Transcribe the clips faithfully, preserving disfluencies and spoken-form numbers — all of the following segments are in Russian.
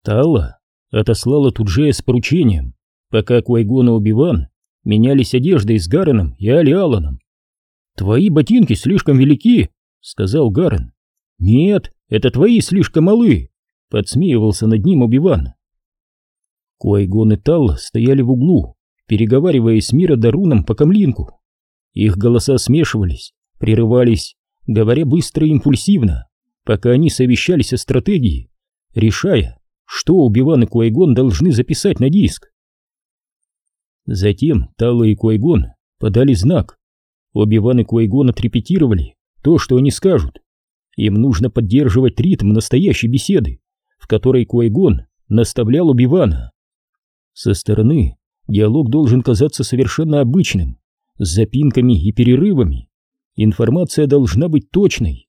Талла отослала Туджея с поручением, пока Квайгон и Оби-Ван менялись одеждой с Гарреном и Али Алланом. «Твои ботинки слишком велики», — сказал Гаррен. «Нет, это твои слишком малы», — подсмеивался над ним Оби-Ван. Квайгон и Талла стояли в углу, переговариваясь с Мира Даруном по камлинку. Их голоса смешивались, прерывались, говоря быстро и импульсивно, пока они совещались о стратегии, решая, что Оби-Ван и Квайгон должны записать на диск. Затем Талла и Квайгон подали знак. Оби-Ван и Квайгон отрепетировали то, что они скажут. Им нужно поддерживать ритм настоящей беседы, в которой Квайгон наставлял Оби-Вана. Со стороны диалог должен казаться совершенно обычным, с запинками и перерывами. Информация должна быть точной.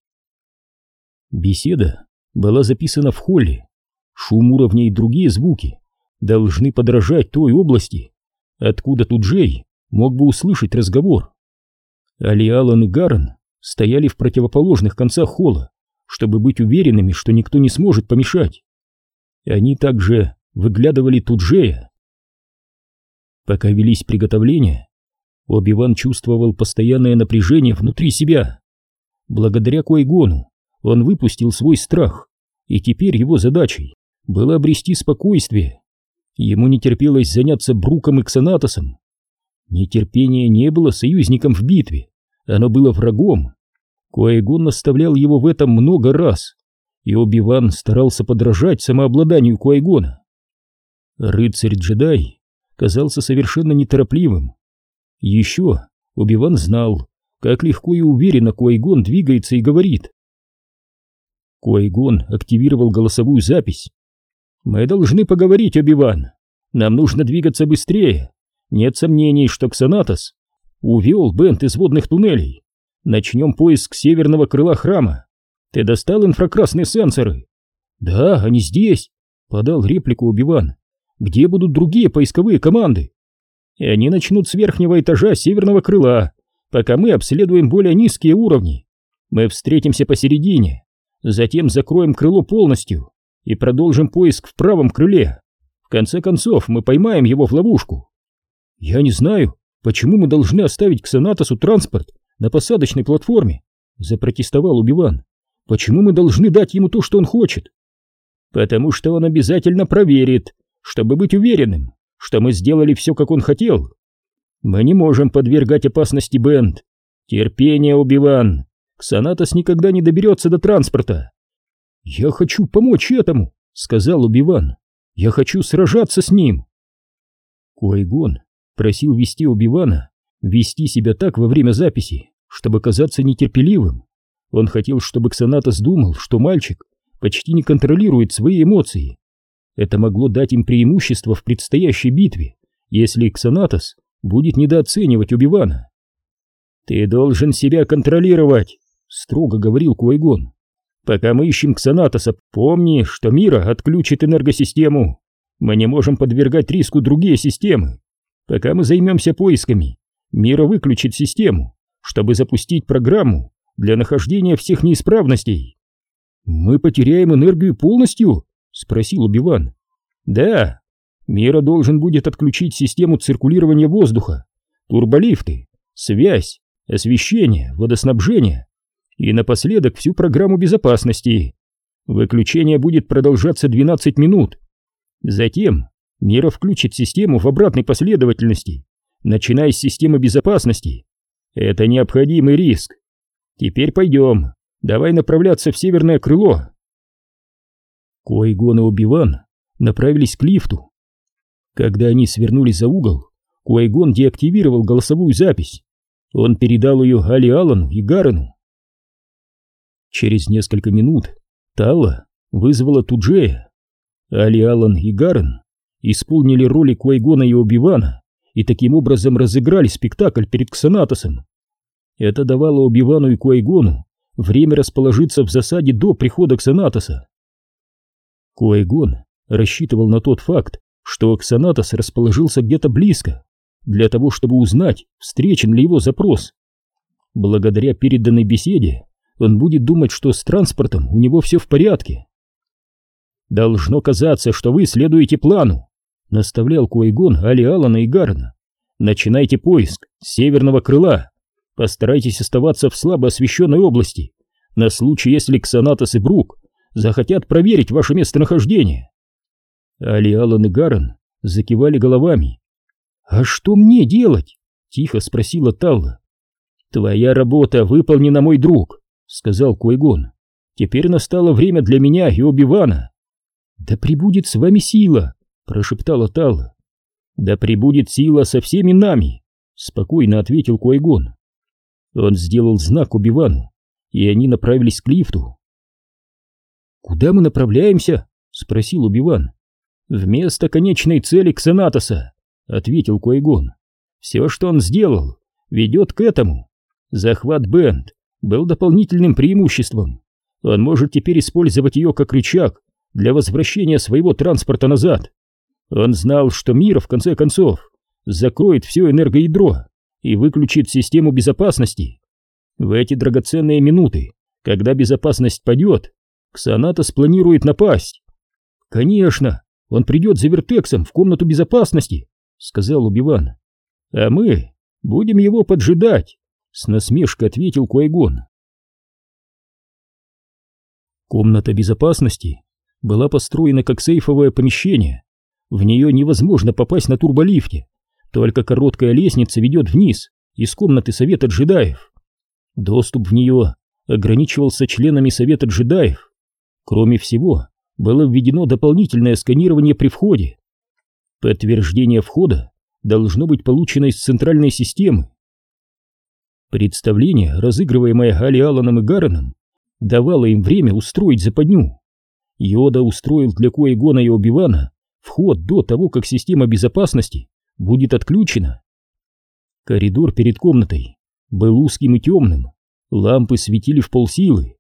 Беседа была записана в холле. Шум уровня и другие звуки должны подражать той области, откуда Туджей мог бы услышать разговор. Али Аллан и Гаррен стояли в противоположных концах холла, чтобы быть уверенными, что никто не сможет помешать. Они также выглядывали Туджея. Пока велись приготовления, Оби-Ван чувствовал постоянное напряжение внутри себя. Благодаря Квайгону он выпустил свой страх, и теперь его задачей было обрести спокойствие. Ему не терпелось заняться Бруком и Ксанатосом. Нетерпение не было союзником в битве, оно было врагом. Квайгон наставлял его в этом много раз, и Оби-Ван старался подражать самообладанию Квайгона. Рыцарь-джедай казался совершенно неторопливым. Еще Оби-Ван знал, как легко и уверенно Квайгон двигается и говорит. Квайгон активировал голосовую запись. «Мы должны поговорить, Оби-Ван. Нам нужно двигаться быстрее. Нет сомнений, что Ксанатос увел Бент из водных туннелей. Начнем поиск северного крыла храма. Ты достал инфракрасные сенсоры?» «Да, они здесь», — подал реплику Оби-Ван. «Где будут другие поисковые команды?» «И они начнут с верхнего этажа северного крыла, пока мы обследуем более низкие уровни. Мы встретимся посередине, затем закроем крыло полностью и продолжим поиск в правом крыле. В конце концов, мы поймаем его в ловушку». «Я не знаю, почему мы должны оставить Ксанатосу транспорт на посадочной платформе», — запротестовал Оби-Ван. «Почему мы должны дать ему то, что он хочет?» «Потому что он обязательно проверит, чтобы быть уверенным, что мы сделали все, как он хотел. Мы не можем подвергать опасности Бент. Терпение, Оби-Ван. Ксанатос никогда не доберется до транспорта». «Я хочу помочь этому», — сказал Оби-Ван. «Я хочу сражаться с ним». Квайгон просил вести Оби-Вана вести себя так во время записи, чтобы казаться нетерпеливым. Он хотел, чтобы Ксанатос думал, что мальчик почти не контролирует свои эмоции. Это могло дать им преимущество в предстоящей битве, если Ксанатос будет недооценивать Оби-Вана. «Ты должен себя контролировать», — строго говорил Квайгон. «Пока мы ищем Ксанатоса, помни, что Мира отключит энергосистему. Мы не можем подвергать риску другие системы. Пока мы займемся поисками, Мира выключит систему, чтобы запустить программу для нахождения всех неисправностей». «Мы потеряем энергию полностью?» — спросил Оби-Ван. «Да, Мира должен будет отключить систему циркулирования воздуха, турболифты, связь, освещение, водоснабжение и напоследок всю программу безопасности. Выключение будет продолжаться двенадцать минут. Затем Мира включит систему в обратной последовательности, начиная с системы безопасности. Это необходимый риск. Теперь пойдем, давай направляться в северное крыло». Квайгон и Оби-Ван направились к лифту. Когда они свернули за угол, Квайгон деактивировал голосовую запись. Он передал ее Али Аллану и Гаррену. Через несколько минут Талла вызвала Туджея. Али Аллан и Гаррен исполнили роли Квайгона и Оби-Вана и таким образом разыграли спектакль перед Ксанатосом. Это давало Оби-Вану и Квайгону время расположиться в засаде до прихода Ксанатоса. Квайгон рассчитывал на тот факт, что Ксанатос расположился где-то близко, для того, чтобы узнать, встречен ли его запрос. Благодаря переданной беседе он будет думать, что с транспортом у него все в порядке. Должно казаться, что вы следуете плану, наставлял Куайгон Алиалана и Гарена. Начинайте поиск с северного крыла. Постарайтесь оставаться в слабо освещенной области, на случай, если Ксанатос и Брук захотят проверить ваше местонахождение. Алиалан и Гарен закивали головами. «А что мне делать?» — тихо спросила Талла. «Твоя работа выполнена, мой друг», — сказал Куайгон. «Теперь настало время для меня и Оби-Вана». «Да пребудет с вами сила», — прошептала Талла. «Да пребудет сила со всеми нами», — спокойно ответил Куайгон. Он сделал знак Оби-Вану, и они направились к лифту. «Куда мы направляемся?» — спросил Оби-Ван. «Вместо конечной цели Ксанатоса», — ответил Куайгон. «Все, что он сделал, ведет к этому. Захват Бенд был дополнительным преимуществом. Он может теперь использовать ее как рычаг для возвращения своего транспорта назад. Он знал, что мир, в конце концов, закроет все энергоядро и выключит систему безопасности. В эти драгоценные минуты, когда безопасность падет, Ксанатос планирует напасть. Конечно, он придет за Вертексом в комнату безопасности», — сказал Оби-Ван. «А мы будем его поджидать», — с насмешкой ответил Куайгон. Комната безопасности была построена как сейфовое помещение. В нее невозможно попасть на турболифте, только короткая лестница ведет вниз из комнаты Совета джедаев. Доступ в нее ограничивался членами Совета джедаев. Кроме всего, было введено дополнительное сканирование при входе. Подтверждение входа должно быть получено из центральной системы. Представление, разыгрываемое Алиаланом и Гареном, давало им время устроить западню. Йода устроил для Куайгона и Оби-Вана вход до того, как система безопасности будет отключена. Коридор перед комнатой был узким и темным, лампы светили в полсилы.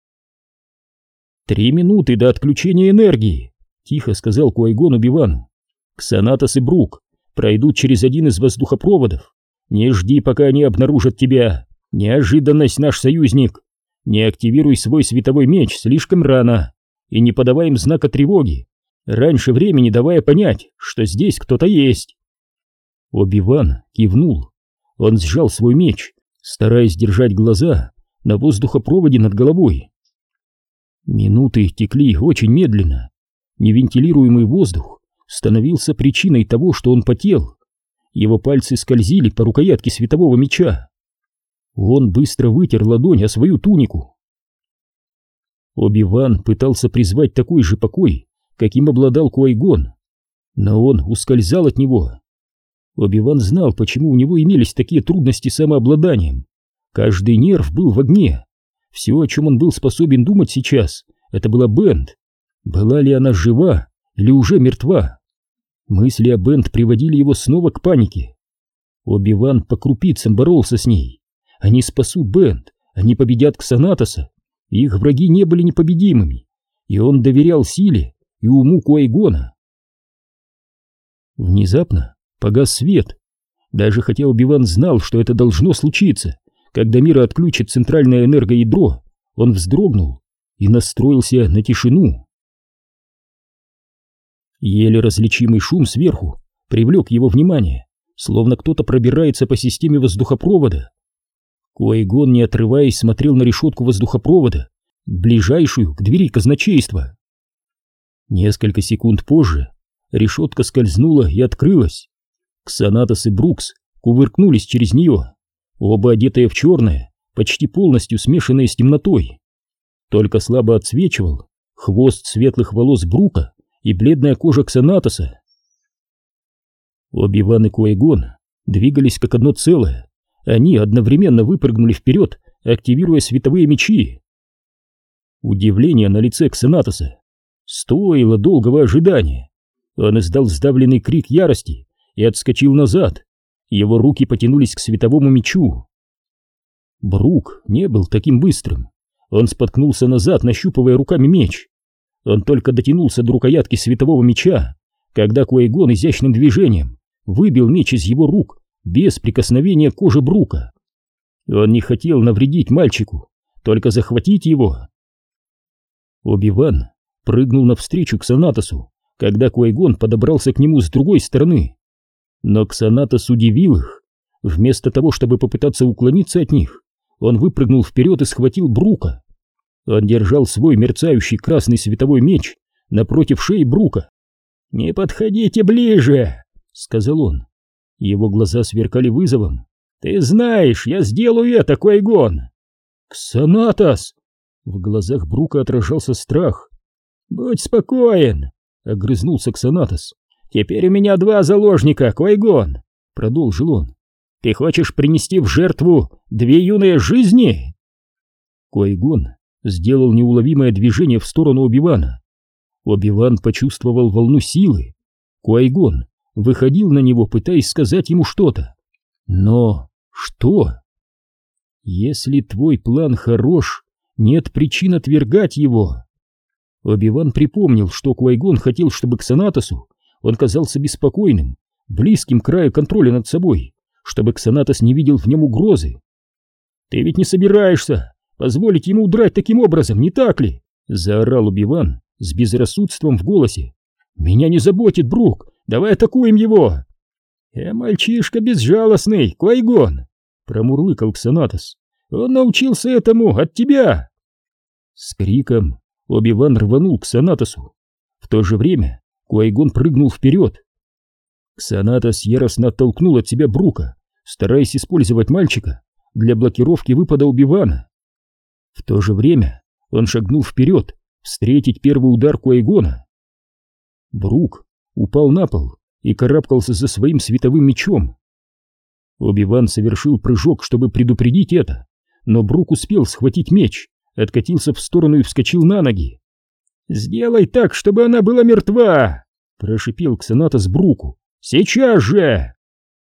«Три минуты до отключения энергии», — тихо сказал Куайгон Оби-Вану. «Ксанатос и Брук пройдут через один из воздухопроводов. Не жди, пока они обнаружат тебя. Неожиданность, наш союзник. Не активируй свой световой меч слишком рано и не подавай им знака тревоги, раньше времени давая понять, что здесь кто-то есть». Оби-Ван кивнул. Он сжал свой меч, стараясь держать глаза на воздухопроводе над головой. Минуты текли очень медленно. Невентилируемый воздух становился причиной того, что он потел. Его пальцы скользили по рукоятке светового меча. Он быстро вытер ладонь о свою тунику. Оби-Ван пытался призвать такой же покой, каким обладал Куайгон, но он ускользал от него. Оби-Ван знал, почему у него имелись такие трудности с самообладанием. Каждый нерв был в огне. Все, о чем он был способен думать сейчас, это была Бенд. Была ли она жива или уже мертва? Мысли о Бенд приводили его снова к панике. Оби-Ван по крупицам боролся с ней. Они спасут Бенд, они победят Ксанатоса. Их враги не были непобедимыми, и он доверял силе и уму Куайгона. Внезапно погас свет. Даже хотя Оби-Ван знал, что это должно случиться, когда мира отключит центральное энергоядро, он вздрогнул и настроился на тишину. Еле различимый шум сверху привлек его внимание, словно кто-то пробирается по системе воздухопровода. Куайгон, не отрываясь, смотрел на решетку воздухопровода, ближайшую к двери казначейства. Несколько секунд позже решетка скользнула и открылась. Ксанатос и Брукс кувыркнулись через нее, оба одетые в черное, почти полностью смешанные с темнотой. Только слабо отсвечивал хвост светлых волос Брука и бледная кожа Ксанатоса. Оби-Ван и Куайгон двигались как одно целое. Они одновременно выпрыгнули вперед, активируя световые мечи. Удивление на лице Ксанатоса стоило долгого ожидания. Он издал сдавленный крик ярости и отскочил назад. Его руки потянулись к световому мечу. Брук не был таким быстрым. Он споткнулся назад, нащупывая руками меч. Он только дотянулся до рукоятки светового меча, когда Куайгон изящным движением выбил меч из его рук без прикосновения к коже Брука. Он не хотел навредить мальчику, только захватить его. Оби-Ван прыгнул навстречу Ксанатосу, когда Квай-Гон подобрался к нему с другой стороны. Но Ксанатос удивил их. Вместо того, чтобы попытаться уклониться от них, он выпрыгнул вперед и схватил Брука. Он держал свой мерцающий красный световой меч напротив шеи Брука. «Не подходите ближе!» — сказал он. Его глаза сверкали вызовом. «Ты знаешь, я сделаю это, Квай-Гон!» «Ксанатос!» В глазах Брука отражался страх. «Будь спокоен!» — огрызнулся Ксанатос. «Теперь у меня два заложника, Квай-Гон!» — продолжил он. «Ты хочешь принести в жертву две юные жизни?» Квай-Гон сделал неуловимое движение в сторону Оби-Вана. Оби-Ван почувствовал волну силы. Квай-Гон выходил на него, пытаясь сказать ему что-то. Но что? «Если твой план хорош, нет причин отвергать его». Оби-Ван припомнил, что Квай-Гон хотел, чтобы Ксанатосу он казался беспокойным, близким к краю контроля над собой, чтобы Ксанатос не видел в нем угрозы. «Ты ведь не собираешься позволить ему удрать таким образом, не так ли?» — заорал Оби-Ван с безрассудством в голосе. «Меня не заботит Брук, давай атакуем его!» «Я мальчишка безжалостный, Квай-Гон!» — промурлыкал Ксанатос. «Он научился этому от тебя!» С криком Оби-Ван рванул к Ксанатосу. В то же время Квай-Гон прыгнул вперед. Ксанатос яростно оттолкнул от себя Брука, стараясь использовать мальчика для блокировки выпада Оби-Вана. В то же время он шагнул вперед, встретить первый удар Квай-Гона. Брук упал на пол и карабкался за своим световым мечом. Оби-Ван совершил прыжок, чтобы предупредить это, но Брук успел схватить меч, откатился в сторону и вскочил на ноги. «Сделай так, чтобы она была мертва!» — прошипел Ксанатос Бруку. «Сейчас же!»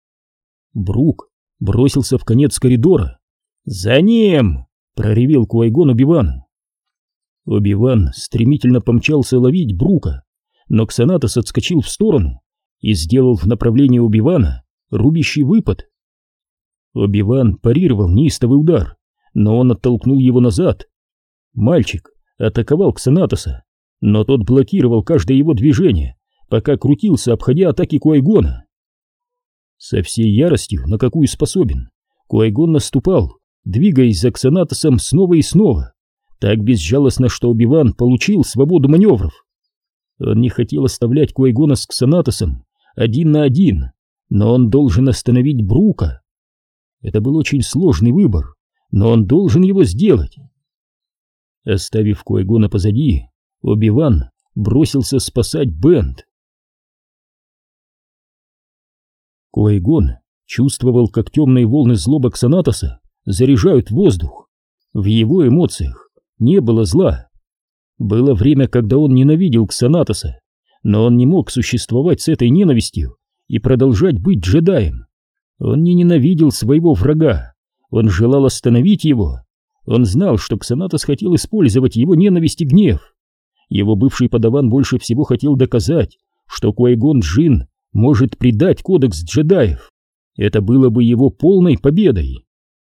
Брук бросился в конец коридора. «За ним!» — проревел Квай-Гон Оби-Вану. Оби-Ван стремительно помчался ловить Брука, но Ксанатос отскочил в сторону и сделал в направлении Оби-Вана рубящий выпад. Оби-Ван парировал неистовый удар, но он оттолкнул его назад. Мальчик атаковал Ксанатоса, но тот блокировал каждое его движение, пока крутился, обходя атаки Квай-Гона. Со всей яростью, на какую способен, Квай-Гон наступал, двигаясь за Ксанатосом снова и снова, так безжалостно, что Оби-Ван получил свободу маневров. Он не хотел оставлять Квай-Гона с Ксанатосом один на один, но он должен остановить Брука. Это был очень сложный выбор, но он должен его сделать. Оставив Квай-Гона позади, Оби-Ван бросился спасать Бэнд. Квай-Гон чувствовал, как темные волны злобы Ксанатоса заряжают воздух. В его эмоциях не было зла. Было время, когда он ненавидел Ксанатоса, но он не мог существовать с этой ненавистью и продолжать быть джедаем. Он не ненавидел своего врага, он желал остановить его. Он знал, что Ксанатос хотел использовать его ненависть и гнев. Его бывший подаван больше всего хотел доказать, что Квай-Гон Джинн может предать кодекс джедаев. Это было бы его полной победой.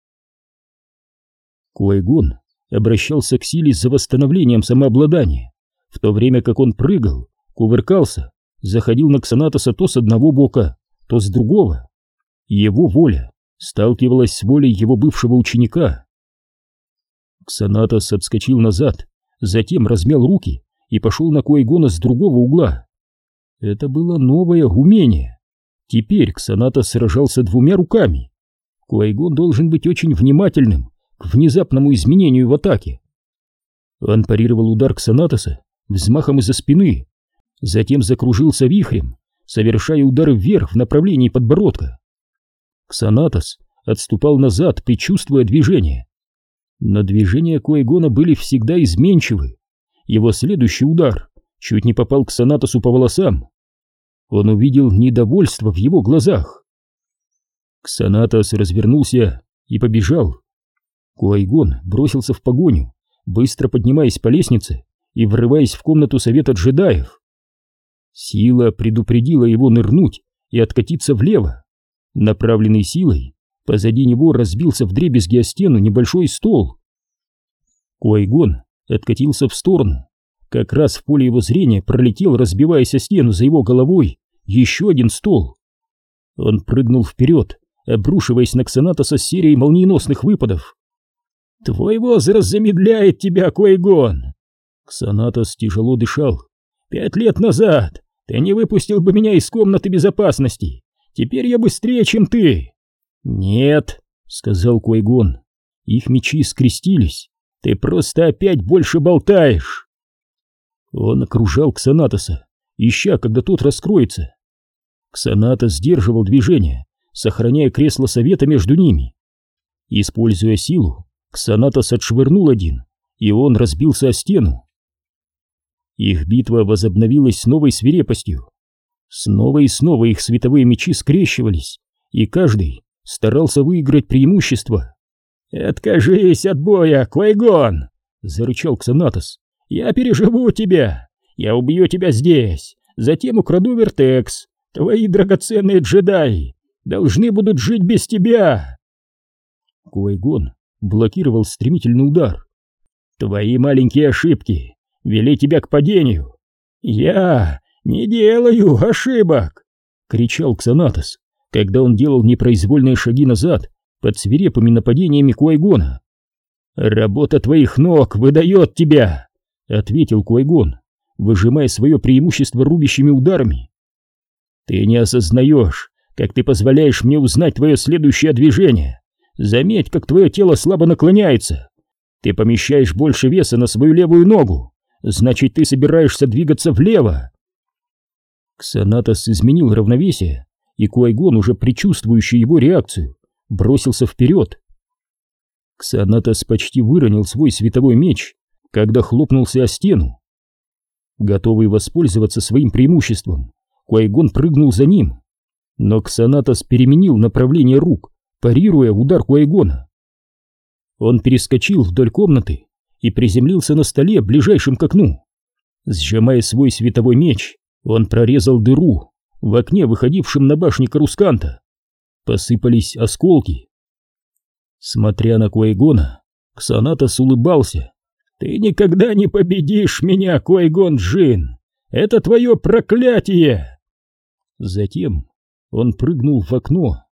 Квай-Гон обращался к силе за восстановлением самообладания, в то время как он прыгал, кувыркался, заходил на Ксанатоса то с одного бока, то с другого. Его воля сталкивалась с волей его бывшего ученика. Ксанатос отскочил назад, затем размял руки и пошел на Квай-Гона с другого угла. Это было новое умение. Теперь Ксанатос сражался двумя руками. Квай-Гон должен быть очень внимательным к внезапному изменению в атаке. Он парировал удар Ксанатоса взмахом из-за спины, затем закружился вихрем, совершая удары вверх в направлении подбородка. Ксанатос отступал назад, предчувствуя движение. Но движения Квай-Гона были всегда изменчивы. Его следующий удар чуть не попал Ксанатосу по волосам. Он увидел недовольство в его глазах. Ксанатос развернулся и побежал. Квай-Гон бросился в погоню, быстро поднимаясь по лестнице и врываясь в комнату совета джедаев. Сила предупредила его нырнуть и откатиться влево. Направленный силой, позади него разбился вдребезги о стену небольшой стол. Квай-Гон откатился в сторону. Как раз в поле его зрения пролетел, разбиваясь о стену за его головой, еще один стол. Он прыгнул вперед, обрушиваясь на Ксанатоса с серией молниеносных выпадов. «Твой возраст замедляет тебя, Квайгон!» Ксанатос тяжело дышал. «Пять лет назад ты не выпустил бы меня из комнаты безопасности. Теперь я быстрее, чем ты!» «Нет», — сказал Квайгон. Их мечи скрестились. «Ты просто опять больше болтаешь!» Он окружал Ксанатоса, ища, когда тот раскроется. Ксанатос сдерживал движение, сохраняя кресло совета между ними. Используя силу, Ксанатос отшвырнул один, и он разбился о стену. Их битва возобновилась с новой свирепостью. Снова и снова их световые мечи скрещивались, и каждый старался выиграть преимущество. «Откажись от боя, Квайгон!» — зарычал Ксанатос. «Я переживу тебя! Я убью тебя здесь, затем украду Вертекс. Твои драгоценные джедаи должны будут жить без тебя!» Квайгон блокировал стремительный удар. «Твои маленькие ошибки вели тебя к падению!» «Я не делаю ошибок!» — кричал Ксанатос, когда он делал непроизвольные шаги назад под свирепыми нападениями Квайгона. «Работа твоих ног выдает тебя!» — ответил Квайгон, выжимая свое преимущество рубящими ударами. «Ты не осознаешь, как ты позволяешь мне узнать твое следующее движение. Заметь, как твое тело слабо наклоняется. Ты помещаешь больше веса на свою левую ногу, значит, ты собираешься двигаться влево». Ксанатос изменил равновесие, и Квайгон, уже предчувствующий его реакцию, бросился вперед. Ксанатос почти выронил свой световой меч, когда хлопнулся о стену. Готовый воспользоваться своим преимуществом, Квайгон прыгнул за ним, но Ксанатос переменил направление рук, парируя удар Квайгона. Он перескочил вдоль комнаты и приземлился на столе, ближайшем к окну. Сжимая свой световой меч, он прорезал дыру в окне, выходившем на башне Карусканта. Посыпались осколки. Смотря на Квайгона, Ксанатос улыбался. «Ты никогда не победишь меня, Квайгон Джинн! Это твое проклятие!» Затем он прыгнул в окно.